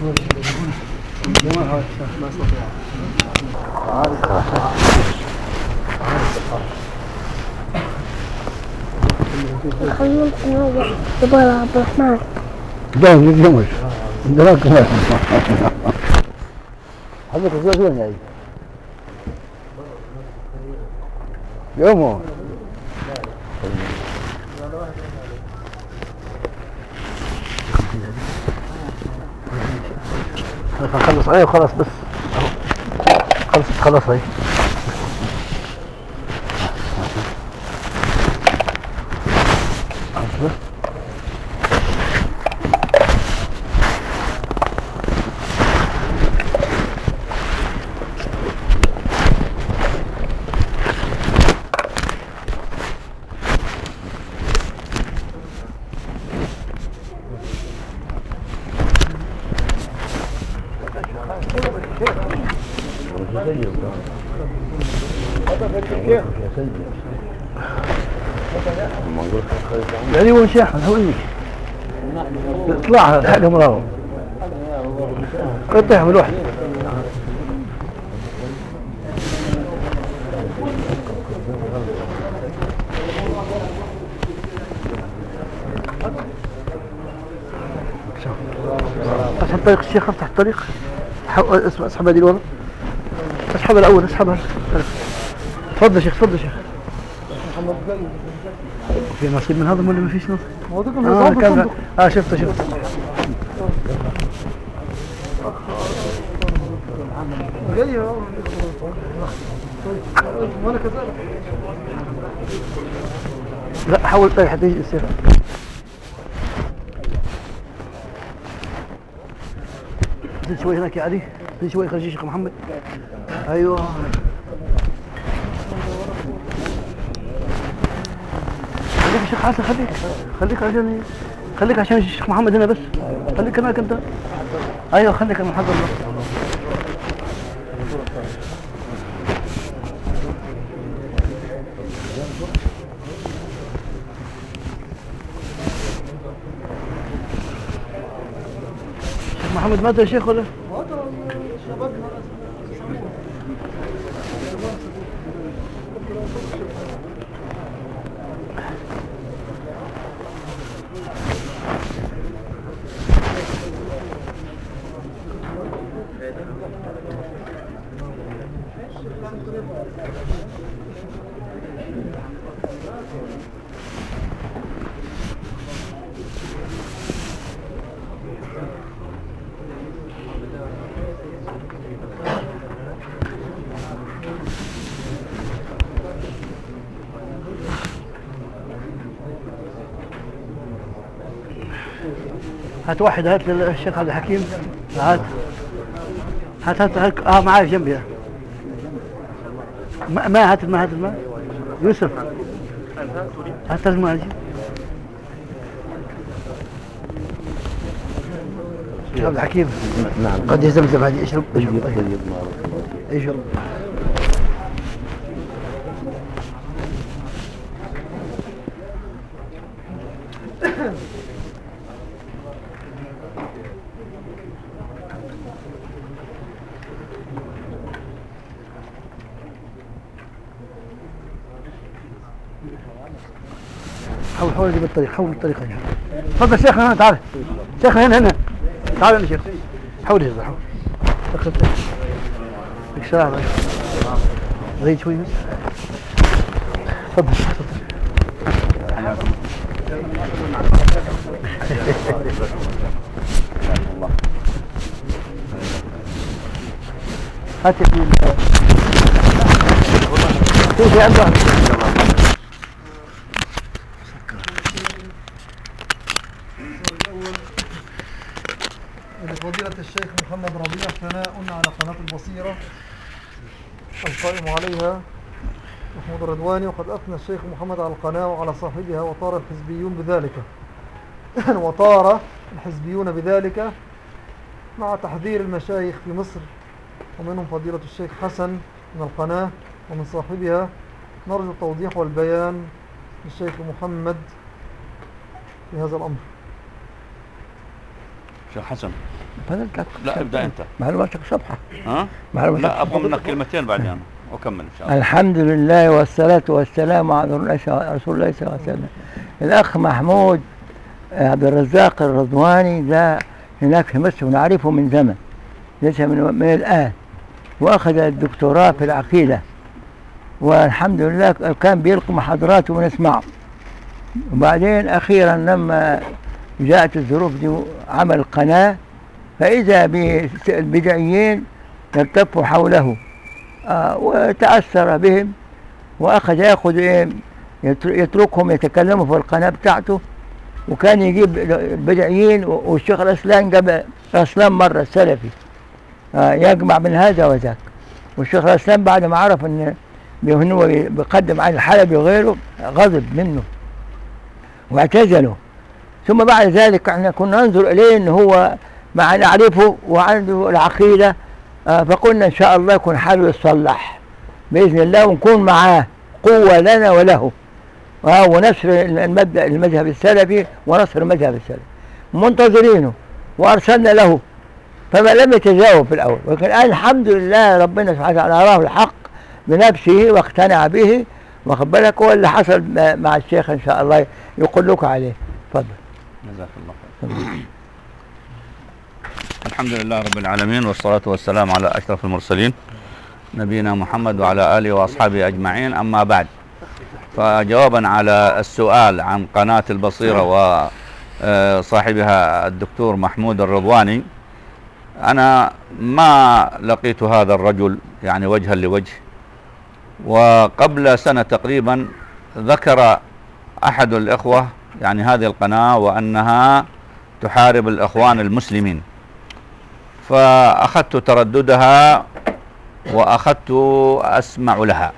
ما استطيع. خلينا نتناول جبال عبد الرحمن. ده الجمش دراك ما حضرتك زوجين يعني يومه خلص ايه خلاص بس خلص هاي يعني هو شيخ هو انك اطلعها حاجه مراوغ قطع من واحد اسحب طريق الشيخ افتح الطريق اسحب هذه الورا اسحب الاول اسحبها تفضل شيخ تفضل شيخ في نصيب من هذا ولا ما فيش نصيب؟ شفته جاي وانا كذلك. لا حاول طيح حتى يجي السيف زيد شوي هناك يا علي زيد شوي خلي الشيخ محمد ايوه خليك الشيخ حسن خليك عشان الشيخ محمد هنا بس خليك هناك انت ايوه خليك المحضر الشيخ محمد مات يا شيخ ولا؟ هات واحد هات للشيخ عبد الحكيم هات معاي جنبي ما هات الماء يوسف هات الماء الشيخ عبد الحكيم نعم قد يزمزم هذه اشرب حاول جيب الطريق حاول الطريقة هنا تفضل شيخ هنا تعال شيخ هنا تعال يا شيخ حاول يجزر حاول اخذ لك ساعة زيد شوي بس تفضل هات في عنده لفضيلة الشيخ محمد ربيع ثناء على قناة البصيرة القائم عليها محمود الرضواني، وقد أثنى الشيخ محمد على القناة وعلى صاحبها وطار الحزبيون بذلك مع تحذير المشايخ في مصر ومنهم فضيلة الشيخ حسن من القناة ومن صاحبها. نرجو التوضيح والبيان للشيخ محمد في هذا الأمر. شيخ حسن فضلت لك. لا ابدأ أنت. معلوماتك صبحة. ها؟ لا أبغى منك كلمتين بعدين وأكمل إن شاء الله. الحمد لله والصلاة والسلام على رسول الله صلى الله عليه وسلم. الأخ محمود عبد الرزاق الرضواني ده هناك في مصر ونعرفه من زمن، ليس من الآن، وأخذ الدكتوراه في العقيدة، والحمد لله كان بيلقي محاضرات ونسمعه. وبعدين أخيرا لما جاءت الظروف دي عمل قناة، فإذا بالبدعيين يلتفوا حوله وتأثر بهم، وأخذ يأخذ يتركهم يتكلموا في القناة بتاعته، وكان يجيب البدعيين. والشيخ الأسلام جاب الأسلام مرة السلفي يجمع من هذا وذاك، والشيخ الأسلام بعد ما عرف أن هو بيقدم عن الحلبي وغيره غضب منه واعتزله. ثم بعد ذلك احنا كنا ننظر إليه أنه هو مع نعرفه وعنده العقيدة، فقلنا إن شاء الله يكون حاله يتصلح بإذن الله، ونكون معاه قوة لنا وله، ونشر المذهب السلفي ونصر المذهب السلفي منتظرينه، وأرسلنا له فما لم يتجاوب في الأول، ولكن الآن الحمد لله ربنا سبحانه وتعالى أراه الحق بنفسه واقتنع به، واخد بالك. هو اللي حصل مع الشيخ إن شاء الله يقول لكم عليه. تفضل. جزاك الله خير. الحمد لله رب العالمين، والصلاة والسلام على أشرف المرسلين نبينا محمد وعلى آله وأصحابه أجمعين. أما بعد، فجوابا على السؤال عن قناة البصيرة وصاحبها الدكتور محمود الرضواني، أنا ما لقيت هذا الرجل يعني وجها لوجه، وقبل سنة تقريبا ذكر أحد الإخوة يعني هذه القناة وأنها تحارب الإخوان المسلمين، فأخذت ترددها وأخذت أسمع لها.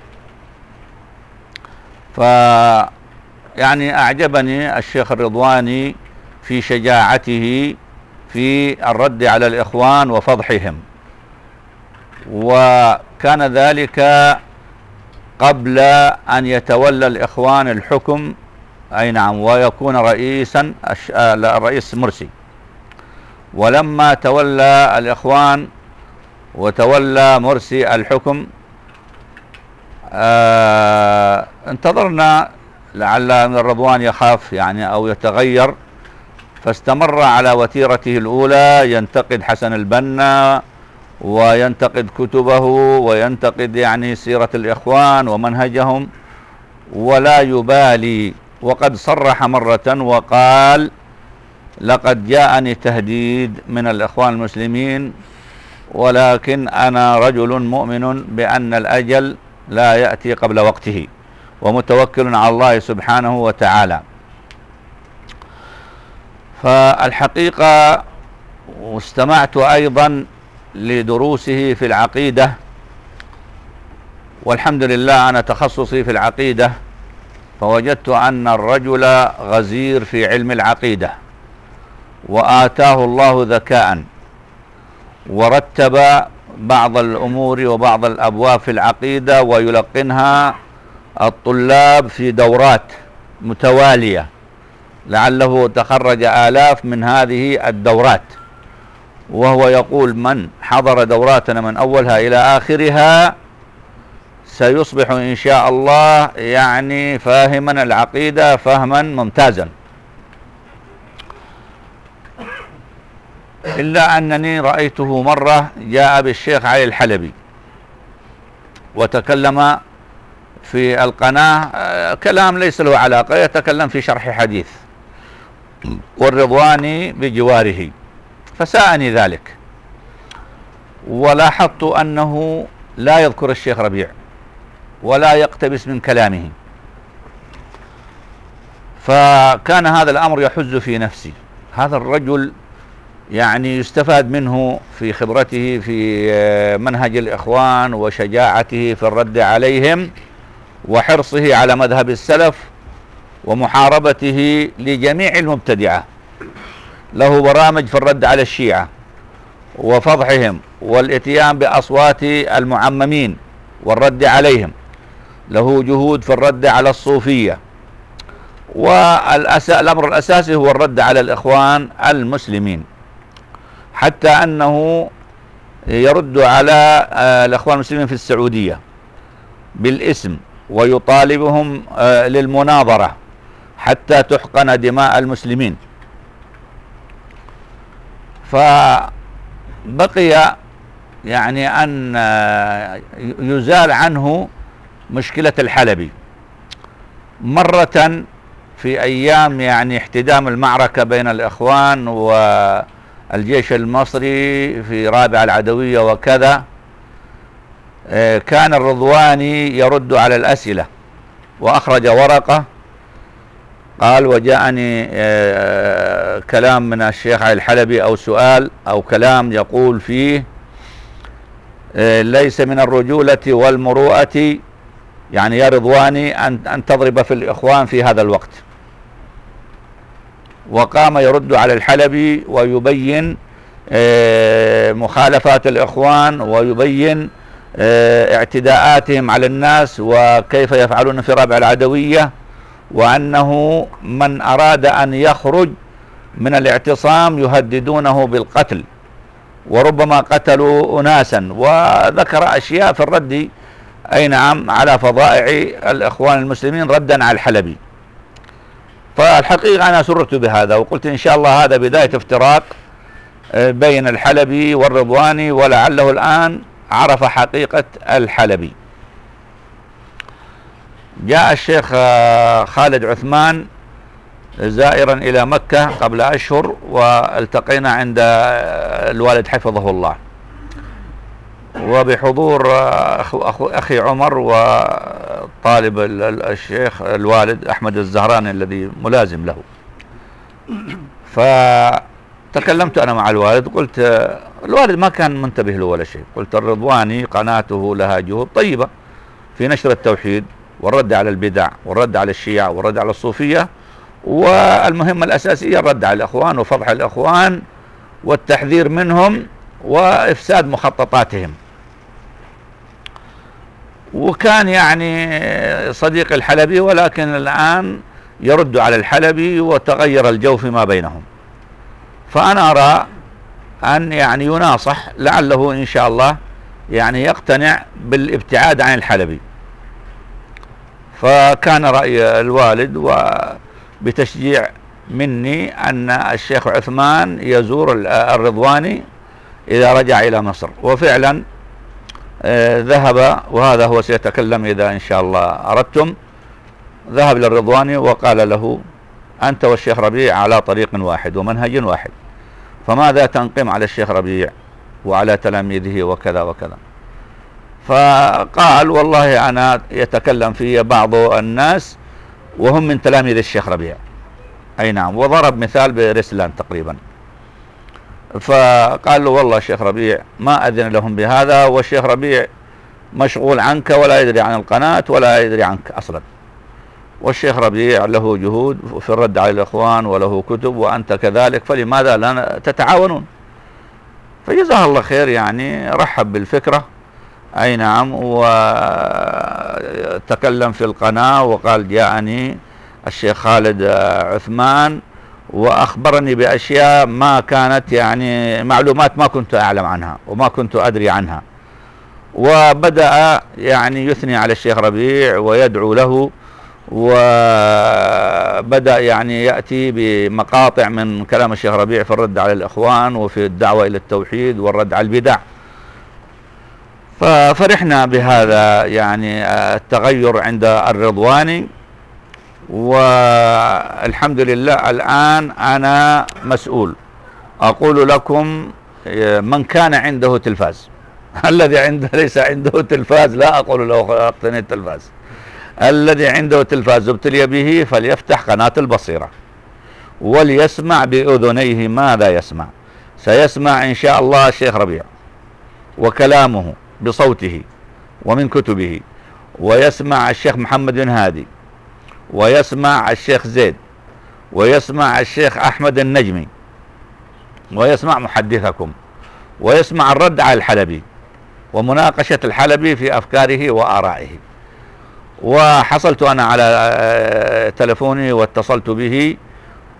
يعني أعجبني الشيخ الرضواني في شجاعته في الرد على الإخوان وفضحهم، وكان ذلك قبل أن يتولى الإخوان الحكم، أي نعم، ويكون رئيسا الرئيس مرسي. ولما تولى الإخوان وتولى مرسي الحكم انتظرنا لعل الرضوان يخاف يعني أو يتغير، فاستمر على وتيرته الأولى، ينتقد حسن البنا وينتقد كتبه وينتقد يعني سيرة الإخوان ومنهجهم ولا يبالي. وقد صرح مرة وقال: لقد جاءني تهديد من الإخوان المسلمين، ولكن أنا رجل مؤمن بأن الأجل لا يأتي قبل وقته، ومتوكل على الله سبحانه وتعالى. فالحقيقة واستمعت أيضا لدروسه في العقيدة، والحمد لله أنا تخصصي في العقيدة، فوجدت أن الرجل غزير في علم العقيدة، وآتاه الله ذكاء، ورتب بعض الأمور وبعض الأبواب في العقيدة ويلقنها الطلاب في دورات متوالية، لعله تخرج آلاف من هذه الدورات، وهو يقول: من حضر دوراتنا من أولها إلى آخرها سيصبح إن شاء الله يعني فاهما العقيدة فهما ممتازا. إلا أنني رأيته مرة جاء بالشيخ علي الحلبي وتكلم في القناة كلام ليس له علاقة، يتكلم في شرح حديث، والرضواني بجواره، فساءني ذلك، ولاحظت أنه لا يذكر الشيخ ربيع ولا يقتبس من كلامه، فكان هذا الأمر يحز في نفسي. هذا الرجل يعني يستفاد منه في خبرته في منهج الإخوان وشجاعته في الرد عليهم وحرصه على مذهب السلف ومحاربته لجميع المبتدعة. له برامج في الرد على الشيعة وفضحهم والاتيان بأصوات المعممين والرد عليهم، له جهود في الرد على الصوفية، والأمر الأساسي هو الرد على الإخوان المسلمين. حتى أنه يرد على الأخوان المسلمين في السعودية بالاسم ويطالبهم للمناظرة حتى تحقن دماء المسلمين. فبقي يعني أن يزال عنه مشكلة الحلبي. مرة في أيام يعني احتدام المعركة بين الإخوان والجيش المصري في رابعة العدوية وكذا، كان الرضواني يرد على الأسئلة، وأخرج ورقة قال: وجاءني كلام من الشيخ علي الحلبي أو سؤال أو كلام يقول فيه: ليس من الرجولة والمروءة يعني يا رضواني أن تضرب في الإخوان في هذا الوقت. وقام يرد على الحلبي ويبين مخالفات الإخوان ويبين اعتداءاتهم على الناس وكيف يفعلون في رابعة العدوية، وأنه من أراد أن يخرج من الاعتصام يهددونه بالقتل وربما قتلوا أناسا، وذكر أشياء في الرد أي نعم على فظائع الإخوان المسلمين ردا على الحلبي. فالحقيقة أنا سررت بهذا وقلت إن شاء الله هذا بداية افتراق بين الحلبي والرضواني، ولعله الآن عرف حقيقة الحلبي. جاء الشيخ خالد عثمان زائرا إلى مكة قبل أشهر، والتقينا عند الوالد حفظه الله، وبحضور أخي عمر وطالب الشيخ الوالد أحمد الزهراني الذي ملازم له. فتكلمت أنا مع الوالد، قلت الوالد ما كان منتبه له ولا شيء، قلت الرضواني قناته لها جهود طيبة في نشر التوحيد والرد على البدع والرد على الشيعة والرد على الصوفية، والمهمة الأساسية الرد على الإخوان وفضح الإخوان والتحذير منهم وإفساد مخططاتهم. وكان يعني صديق الحلبي، ولكن الآن يرد على الحلبي وتغير الجو فيما بينهم. فأنا أرى أن يعني يناصح لعله إن شاء الله يعني يقتنع بالابتعاد عن الحلبي. فكان رأي الوالد وبتشجيع مني أن الشيخ عثمان يزور الرضواني إذا رجع إلى مصر، وفعلا ذهب، وهذا هو سيتكلم إذا إن شاء الله أردتم. ذهب للرضواني وقال له: أنت والشيخ ربيع على طريق واحد ومنهج واحد، فماذا تنقم على الشيخ ربيع وعلى تلاميذه وكذا وكذا؟ فقال: والله أنا يتكلم في بعض الناس وهم من تلاميذ الشيخ ربيع. أي نعم، وضرب مثال برسلان تقريبا. فقال له: والله الشيخ ربيع ما أذن لهم بهذا، والشيخ ربيع مشغول عنك ولا يدري عن القناة ولا يدري عنك أصلا، والشيخ ربيع له جهود في الرد على الإخوان وله كتب وأنت كذلك، فلماذا لا تتعاونون؟ فجزاه الله خير، يعني رحب بالفكرة. أي نعم، وتكلم في القناة وقال: جاءني الشيخ خالد عثمان وأخبرني بأشياء ما كانت يعني معلومات ما كنت أعلم عنها وما كنت أدري عنها. وبدأ يعني يثني على الشيخ ربيع ويدعو له، وبدأ يعني يأتي بمقاطع من كلام الشيخ ربيع في الرد على الإخوان وفي الدعوة إلى التوحيد والرد على البدع. ففرحنا بهذا يعني التغير عند الرضواني، والحمد لله الآن أنا مسؤول. أقول لكم من كان عنده تلفاز، الذي عنده ليس عنده تلفاز لا أقول له اقتني التلفاز، الذي عنده تلفاز ابتلي به فليفتح قناة البصيرة وليسمع بأذنيه ماذا يسمع. سيسمع إن شاء الله الشيخ ربيع وكلامه بصوته ومن كتبه، ويسمع الشيخ محمد بن هادي، ويسمع الشيخ زيد، ويسمع الشيخ أحمد النجمي، ويسمع محدثكم، ويسمع الرد على الحلبي ومناقشة الحلبي في أفكاره وآرائه. وحصلت أنا على تلفوني واتصلت به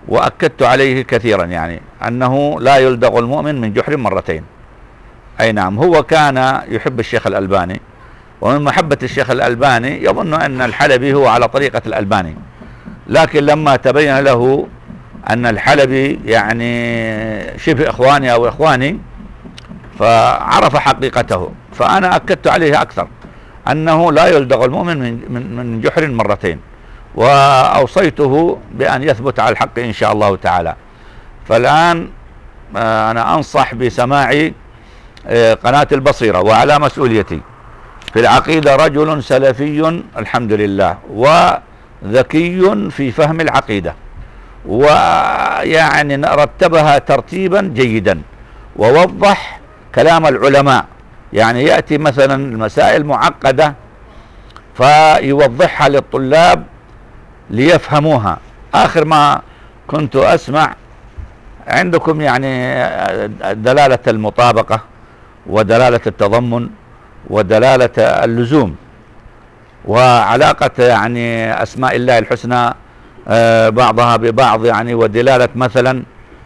وأكدت عليه كثيرا يعني أنه لا يلدغ المؤمن من جحر مرتين. أي نعم، هو كان يحب الشيخ الألباني، ومن محبة الشيخ الألباني يظن أن الحلبي هو على طريقة الألباني، لكن لما تبين له أن الحلبي يعني شبه إخواني أو إخواني فعرف حقيقته. فأنا أكدت عليه أكثر أنه لا يلدغ المؤمن من جحر مرتين، وأوصيته بأن يثبت على الحق إن شاء الله تعالى. فالآن أنا أنصح بسماع قناة البصيرة، وعلى مسؤوليتي في العقيدة رجل سلفي الحمد لله، وذكي في فهم العقيدة، ويعني رتبها ترتيبا جيدا، ووضح كلام العلماء. يعني يأتي مثلا المسائل معقدة فيوضحها للطلاب ليفهموها. آخر ما كنت أسمع عندكم يعني دلالة المطابقة ودلالة التضمن ودلالة اللزوم وعلاقة يعني أسماء الله الحسنى بعضها ببعض، يعني ودلالة مثلا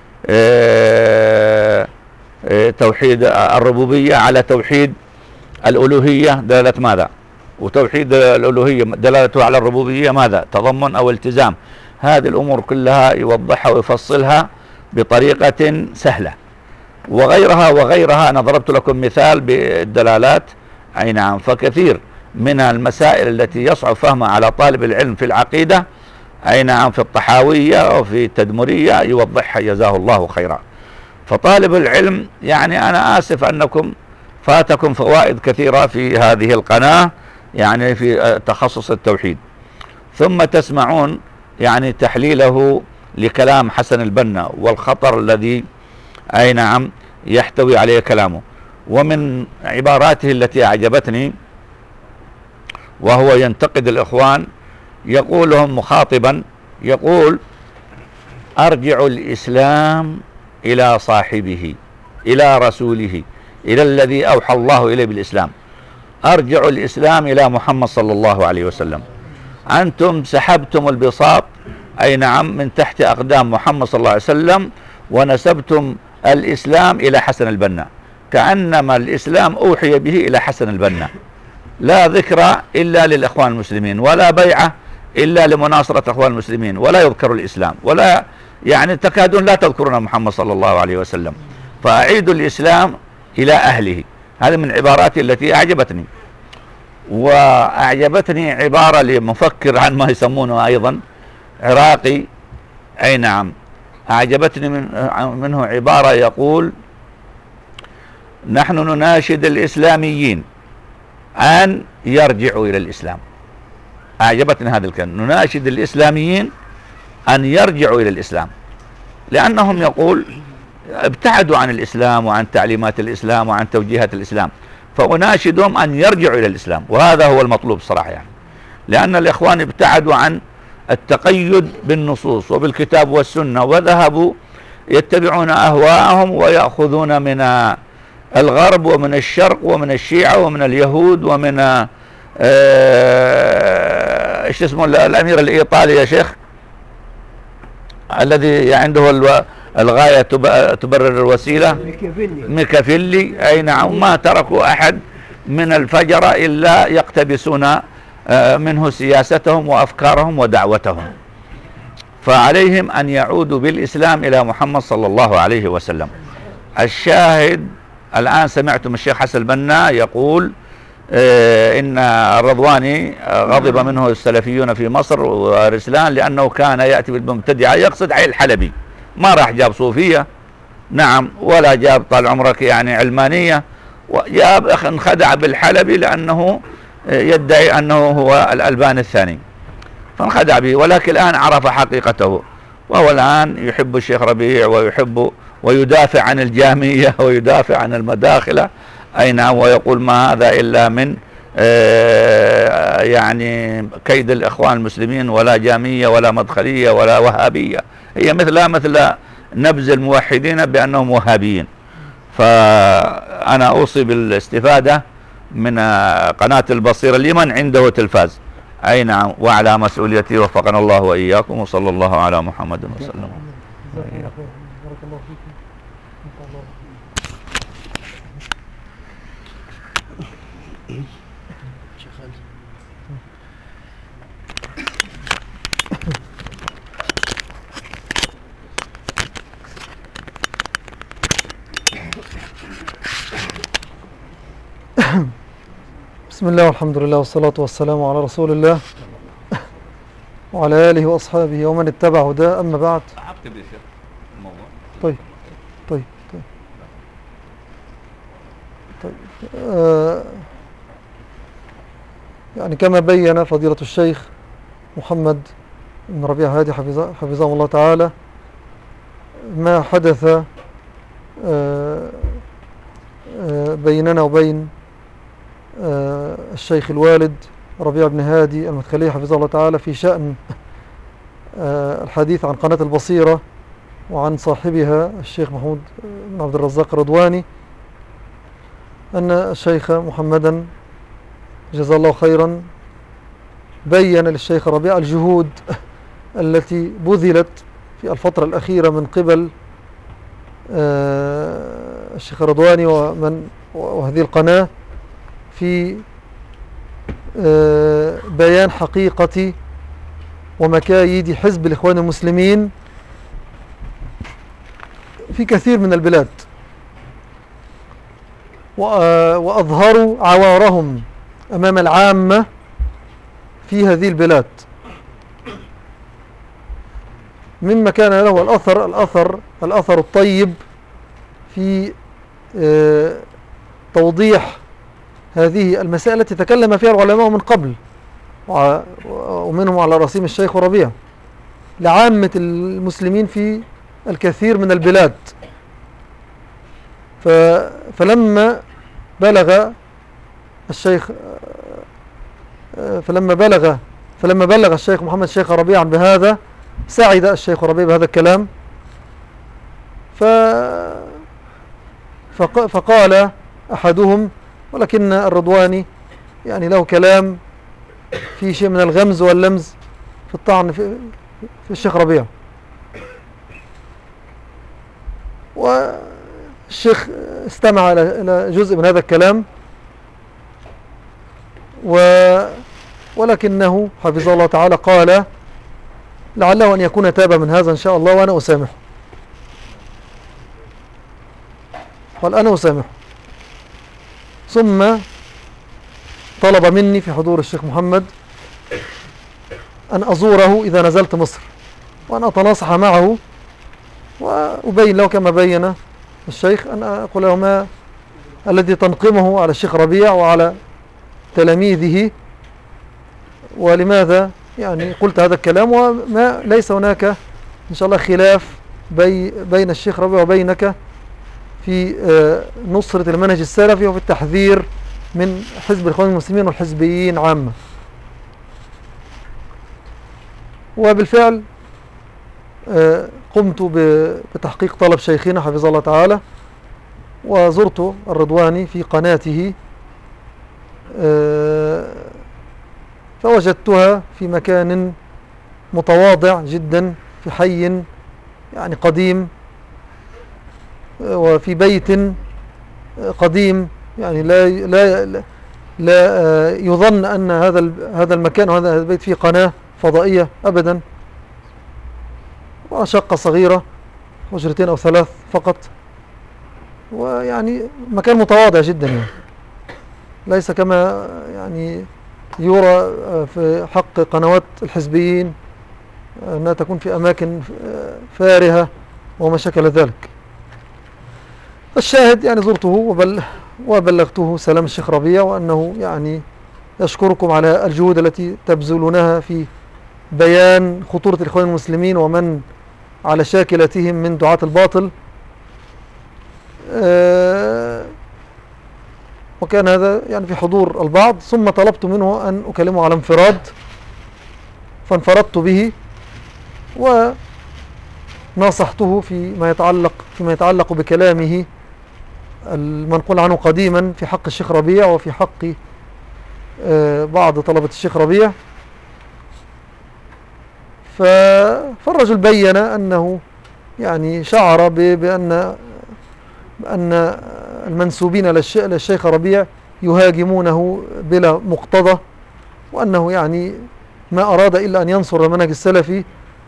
توحيد الربوبية على توحيد الألوهية دلالة ماذا، وتوحيد الألوهية دلالته على الربوبية ماذا، تضمن أو التزام. هذه الأمور كلها يوضحها ويفصلها بطريقة سهلة، وغيرها أنا ضربت لكم مثال بالدلالات. أي نعم، فكثير من المسائل التي يصعب فهمها على طالب العلم في العقيدة، أي نعم، في الطحاوية وفي التدمرية يوضحها جزاه الله خيرا. فطالب العلم يعني أنا آسف أنكم فاتكم فوائد كثيرة في هذه القناة، يعني في تخصص التوحيد، ثم تسمعون يعني تحليله لكلام حسن البنا والخطر الذي أي نعم يحتوي عليه كلامه. ومن عباراته التي أعجبتني وهو ينتقد الإخوان، يقول لهم مخاطبا، يقول: أرجع الإسلام إلى صاحبه، إلى رسوله، إلى الذي أوحى الله إليه بالإسلام. أرجع الإسلام إلى محمد صلى الله عليه وسلم. أنتم سحبتم البساط أي نعم من تحت أقدام محمد صلى الله عليه وسلم، ونسبتم الإسلام إلى حسن البنا، كأنما الإسلام أوحي به إلى حسن البنا. لا ذكر إلا للإخوان المسلمين، ولا بيعة إلا لمناصرة إخوان المسلمين، ولا يذكر الإسلام، ولا يعني تكادون لا تذكرون محمد صلى الله عليه وسلم. فأعيدوا الإسلام إلى أهله. هذه من عباراتي التي أعجبتني. وأعجبتني عبارة لمفكر عن ما يسمونه أيضا عراقي، أي نعم، أعجبتني منه عبارة يقول: نحن نناشد الإسلاميين أن يرجعوا إلى الإسلام. أعجبتني هذا الكلام، نناشد الإسلاميين أن يرجعوا إلى الإسلام، لأنهم يقول ابتعدوا عن الإسلام وعن تعليمات الإسلام وعن توجيهات الإسلام، فأناشدهم أن يرجعوا إلى الإسلام. وهذا هو المطلوب صراحة، يعني لأن الإخوان ابتعدوا عن التقيد بالنصوص وبالكتاب والسنة، وذهبوا يتبعون أهواءهم ويأخذون من الغرب ومن الشرق ومن الشيعة ومن اليهود ومن ايش اسمه الأمير الإيطالي يا شيخ الذي عنده الغاية تبرر الوسيلة، ميكافيلي. أي نعم، ما تركوا أحد من الفجرة إلا يقتبسون منه سياستهم وأفكارهم ودعوتهم. فعليهم أن يعودوا بالإسلام إلى محمد صلى الله عليه وسلم. الشاهد الآن سمعتم الشيخ حسن البنا يقول إن الرضواني غضب منه السلفيون في مصر ورسلان لأنه كان يأتي بالمبتدعة، يقصد علي الحلبي، ما راح جاب صوفية، نعم، ولا جاب طال عمرك يعني علمانية، وجاب انخدع بالحلبي لأنه يدعي أنه هو الألباني الثاني، فانخدع به. ولكن الآن عرف حقيقته، وهو الآن يحب الشيخ ربيع ويحب ويدافع عن الجامية ويدافع عن المداخلة، أي نعم، ويقول ما هذا إلا من يعني كيد الإخوان المسلمين، ولا جامية ولا مدخلية ولا وهابية، هي مثل نبذ الموحدين بأنهم وهابيين. فأنا أوصي بالاستفادة من قناة البصيرة لمن عنده تلفاز، أي نعم، وعلى مسؤوليتي وفقنا الله وإياكم، وصلى الله على محمد وسلم. جزاكم الله خير. بارك الله فيكم. نفع الله. بسم الله والحمد لله والصلاة والسلام على رسول الله وعلى آله وأصحابه ومن اتبع هداه. أما بعد. أعقب يا شيخ الموضوع. طيب طيب طيب طيب يعني كما بين فضيلة الشيخ محمد بن ربيع هادي حفظه الله تعالى ما حدث بيننا وبين الشيخ الوالد ربيع بن هادي المدخلي حفظه الله تعالى في شأن الحديث عن قناة البصيرة وعن صاحبها الشيخ محمود بن عبد الرزاق الرضواني، أن الشيخ محمدا جزاه الله خيرا بين للشيخ ربيع الجهود التي بذلت في الفترة الأخيرة من قبل الشيخ الرضواني وهذه القناة في بيان حقيقة ومكايد حزب الإخوان المسلمين في كثير من البلاد، وأظهروا عوارهم أمام العامة في هذه البلاد، مما كان له الأثر الطيب في توضيح هذه المسائل التي تكلم فيها العلماء من قبل، ومنهم على رأسهم الشيخ ربيع، لعامة المسلمين في الكثير من البلاد. فلما بلغ الشيخ محمد الشيخ ربيعا بهذا، سعد الشيخ ربيع بهذا الكلام، فقال أحدهم: ولكن الرضواني يعني له كلام في شيء من الغمز واللمز في الطعن في الشيخ ربيع. والشيخ استمع إلى جزء من هذا الكلام، ولكنه حفظه الله تعالى قال: لعله أن يكون تاب من هذا إن شاء الله وأنا أسامحه. قال: أنا أسامحه. ثم طلب مني في حضور الشيخ محمد أن أزوره إذا نزلت مصر، وأن أتناصح معه وأبين له كما بين الشيخ، أن أقول له ما الذي تنقمه على الشيخ ربيع وعلى تلاميذه، ولماذا يعني قلت هذا الكلام، وما ليس هناك إن شاء الله خلاف بين الشيخ ربيع وبينك في نصرة المنهج السلفي وفي التحذير من حزب الإخوان المسلمين والحزبيين عامة. وبالفعل قمت بتحقيق طلب شيخنا حفظه الله تعالى، وزرت الرضواني في قناته، فوجدتها في مكان متواضع جدا، في حي يعني قديم، وفي بيت قديم، يعني لا يظن أن هذا المكان وهذا البيت فيه قناة فضائية أبدا، وشقة صغيرة، حجرتين أو ثلاث فقط، ويعني مكان متواضع جدا، يعني ليس كما يعني يرى في حق قنوات الحزبيين أنها تكون في أماكن فارهة وما شكل ذلك. الشاهد يعني زرته وبلغته سلام الشيخ ربيع، وأنه يعني يشكركم على الجهود التي تبذلونها في بيان خطورة الإخوان المسلمين ومن على شاكلتهم من دعاة الباطل. وكان هذا يعني في حضور البعض، ثم طلبت منه أن أكلمه على انفراد، فانفردت به وناصحته فيما يتعلق بكلامه المنقول عنه قديما في حق الشيخ ربيع وفي حق بعض طلبة الشيخ ربيع. فالرجل بين أنه يعني شعر بأن المنسوبين للشيخ ربيع يهاجمونه بلا مقتضى، وأنه يعني ما أراد إلا أن ينصر المنهج السلفي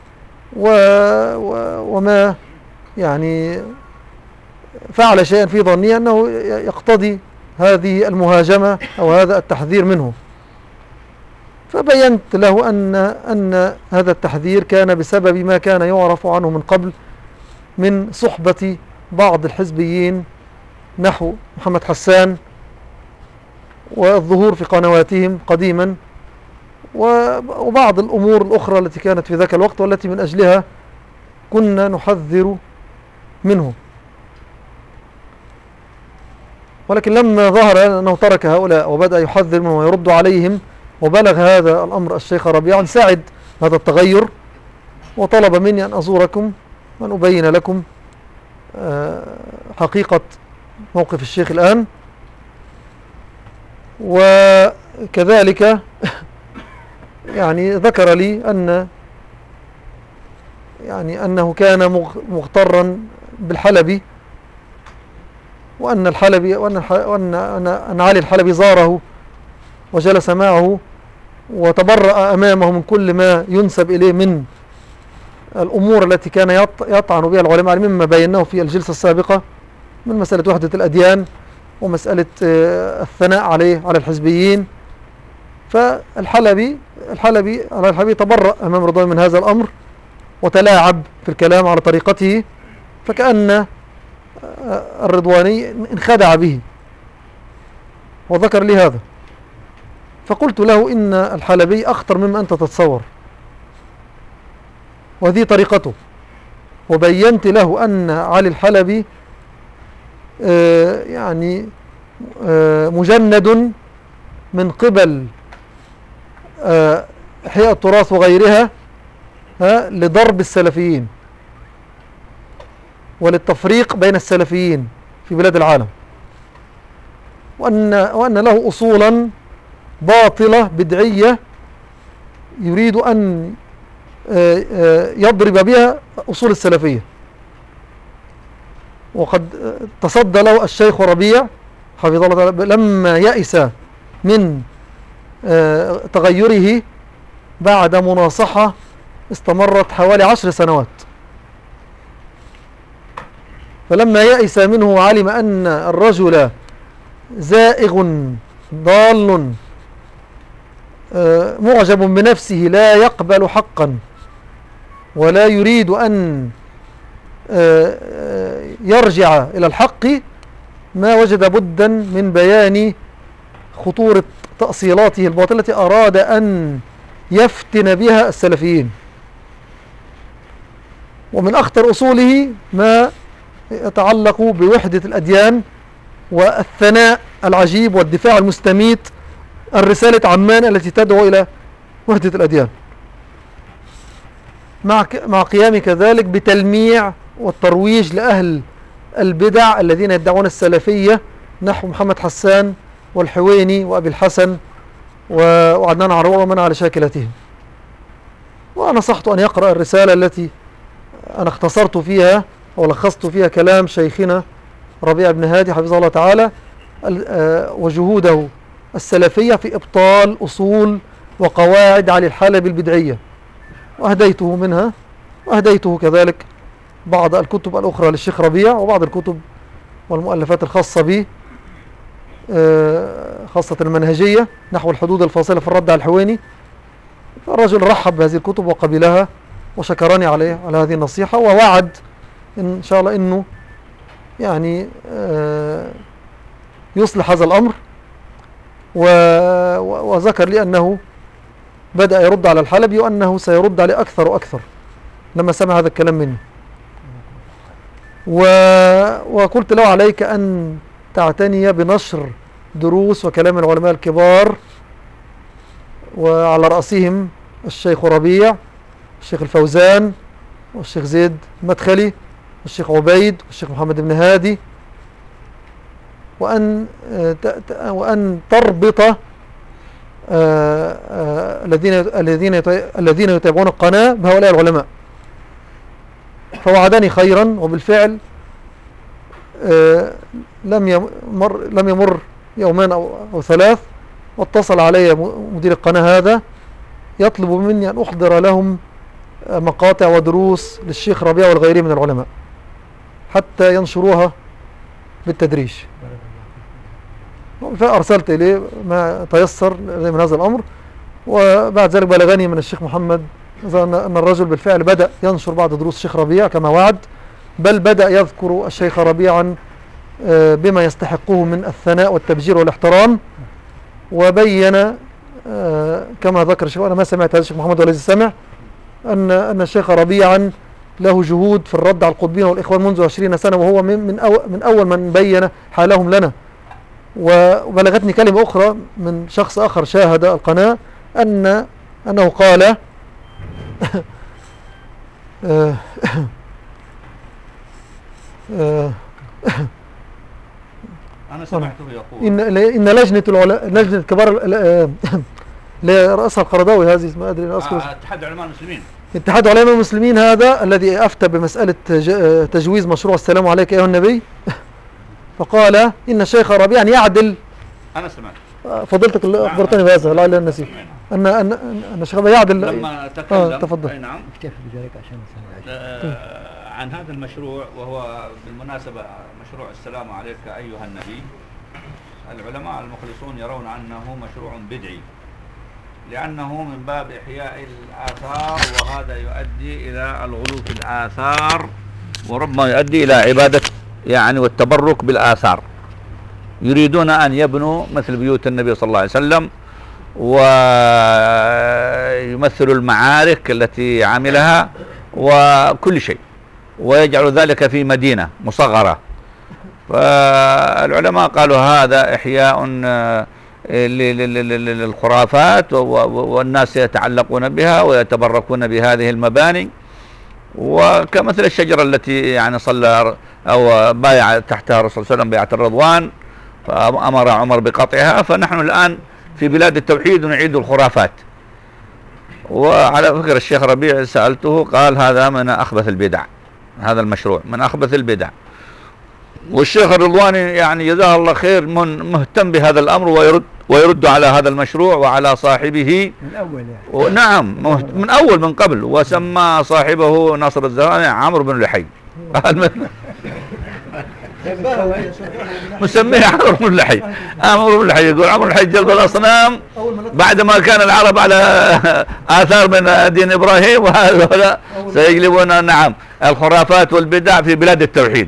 وما يعني فعل شيئا في ظني أنه يقتضي هذه المهاجمة أو هذا التحذير منه. فبينت له أن هذا التحذير كان بسبب ما كان يعرف عنه من قبل من صحبة بعض الحزبيين نحو محمد حسان والظهور في قنواتهم قديما، وبعض الأمور الأخرى التي كانت في ذاك الوقت والتي من أجلها كنا نحذر منه. ولكن لما ظهر أنه ترك هؤلاء وبدأ يحذر منهم ويرد عليهم، وبلغ هذا الأمر الشيخ ربيع، ساعد هذا التغير وطلب مني أن أزوركم وأن أبين لكم حقيقة موقف الشيخ الآن. وكذلك يعني ذكر لي أنه كان مغترا بالحلبي، وأن علي الحلبي زاره وجلس معه وتبرأ أمامه من كل ما ينسب إليه من الأمور التي كان يطعن بها العلماء، مما بيناه في الجلسة السابقة من مسألة وحدة الأديان ومسألة الثناء عليه على الحزبيين. فالحلبي تبرأ أمام رضوان من هذا الأمر وتلاعب في الكلام على طريقته، فكأن الرضواني انخدع به وذكر لي هذا. فقلت له إن الحلبي أخطر مما أنت تتصور، وهذه طريقته. وبينت له أن علي الحلبي يعني مجند من قبل إحياء التراث وغيرها لضرب السلفيين وللتفريق بين السلفيين في بلاد العالم، وأن له أصولا باطلة بدعية يريد أن يضرب بها أصول السلفية. وقد تصدى له الشيخ ربيع حفظه الله تعالى لما يأس من تغيره بعد مناصحة استمرت حوالي 10 سنوات. فلما يأس منه وعلم أن الرجل زائغ ضال معجب بنفسه لا يقبل حقا ولا يريد أن يرجع إلى الحق، ما وجد بدا من بيان خطورة تأصيلاته الباطلة التي أراد أن يفتن بها السلفيين. ومن أخطر أصوله ما يتعلق بوحدة الأديان والثناء العجيب والدفاع المستميت الرسالة عمان التي تدعو إلى وحدة الأديان، مع قيام كذلك بتلميع والترويج لأهل البدع الذين يدعون السلفية نحو محمد حسان والحويني وأبي الحسن وعدنان عروة ومن على شاكلتهم. ونصحت أن يقرأ الرسالة التي أنا اختصرت فيها أو لخصت فيها كلام شيخنا ربيع بن هادي حفظه الله تعالى وجهوده السلفية في إبطال أصول وقواعد علي الحلبي البدعية، وأهديته منها، وأهديته كذلك بعض الكتب الأخرى للشيخ ربيع وبعض الكتب والمؤلفات الخاصة به، خاصة المنهجية نحو الحدود الفاصلة في الرد على الحويني. فالرجل رحب بهذه الكتب وقبلها وشكرني على هذه النصيحة، ووعد إن شاء الله إنه يعني يصلح هذا الأمر. وذكر لي أنه بدأ يرد على الحلبي وأنه سيرد عليه أكثر وأكثر لما سمع هذا الكلام مني. وقلت له عليك أن تعتني بنشر دروس وكلام العلماء الكبار، وعلى رأسهم الشيخ ربيع، الشيخ الفوزان، والشيخ زيد مدخلي، والشيخ عبيد، والشيخ محمد بن هادي، وأن تربط الذين يتابعون القناة بهؤلاء العلماء، فوعدني خيرا، وبالفعل لم يمر يومان أو ثلاث واتصل علي مدير القناة هذا يطلب مني أن أحضر لهم مقاطع ودروس للشيخ ربيع والغيرين من العلماء حتى ينشروها بالتدريج. فأرسلت إليه ما تيسر من هذا الأمر، وبعد ذلك بلغني من الشيخ محمد أن الرجل بالفعل بدأ ينشر بعض دروس الشيخ ربيع كما وعد، بل بدأ يذكر الشيخ ربيعا بما يستحقه من الثناء والتبجير والاحترام، وبين كما ذكر الشيخ، أنا ما سمعت هذا الشيخ محمد والذي سمع، أن الشيخ ربيعا له جهود في الرد على القطبين والإخوان منذ 20 سنة، وهو من أول من بين حالهم لنا. وبلغتني كلمة أخرى من شخص آخر شاهد القناة أنه قال أنا سمعته يقول إن لجنة كبار لرأسها القرضاوي هذه ما أدري أذكر اتحاد علماء المسلمين، اتحاد علماء المسلمين هذا الذي أفتى بمسألة تجويز مشروع السلام عليك أيها النبي، فقال إن الشيخ ربيعا يعدل. أنا سمعت فضلتك اللي أخبرتني بهذا لا النسيب أن الشيخ ربيع يعدل لما تكلم تفضل. أي نعم عن هذا المشروع، وهو بالمناسبة مشروع السلام عليك أيها النبي. العلماء المخلصون يرون أنه مشروع بدعي لأنه من باب إحياء الآثار، وهذا يؤدي إلى الغلو في الآثار، وربما يؤدي إلى عبادة يعني والتبرك بالآثار. يريدون أن يبنوا مثل بيوت النبي صلى الله عليه وسلم، ويمثلوا المعارك التي عملها وكل شيء، ويجعل ذلك في مدينة مصغرة. فالعلماء قالوا هذا إحياء للخرافات، والناس يتعلقون بها ويتبركون بهذه المباني، وكمثل الشجرة التي يعني صلى أو بايع تحتها الرسول صلى الله عليه وسلم بيعة الرضوان، فأمر عمر بقطعها. فنحن الآن في بلاد التوحيد نعيد الخرافات. وعلى فكرة الشيخ ربيع سألته قال هذا من أخبث البدع، هذا المشروع من أخبث البدع. والشيخ الرضواني يعني جزاه الله خير مهتم بهذا الأمر، ويرد على هذا المشروع وعلى صاحبه من أول يعني. نعم من أول من قبل، وسمى صاحبه ناصر الزهراني عمرو بن لحي مسميه عمرو بن لحي. عمرو بن لحي يقول عمرو بن لحي جلب الأصنام بعدما كان العرب على آثار من دين إبراهيم، وهؤلاء سيجلبون نعم الخرافات والبدع في بلاد التوحيد.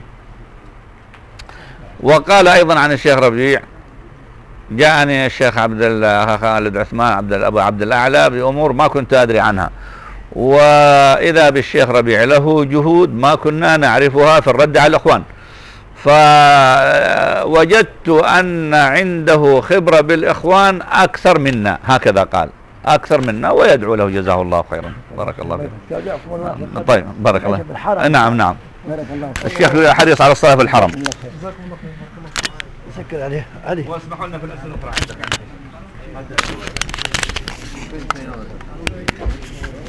وقال أيضا عن الشيخ ربيع جاءني الشيخ خالد عثمان أبو عبد الأعلى بأمور ما كنت أدري عنها، وإذا بالشيخ ربيع له جهود ما كنا نعرفها في الرد على الإخوان، فوجدت أن عنده خبرة بالإخوان أكثر منا، هكذا قال أكثر منا، ويدعو له جزاه الله خيرا. بارك الله فيك. طيب بارك الله. نعم نعم الشيخ حريص على الصلاة في الحرم. سكر عليه علي. واسمحوا لنا في الأسئلة الأخرى عندك.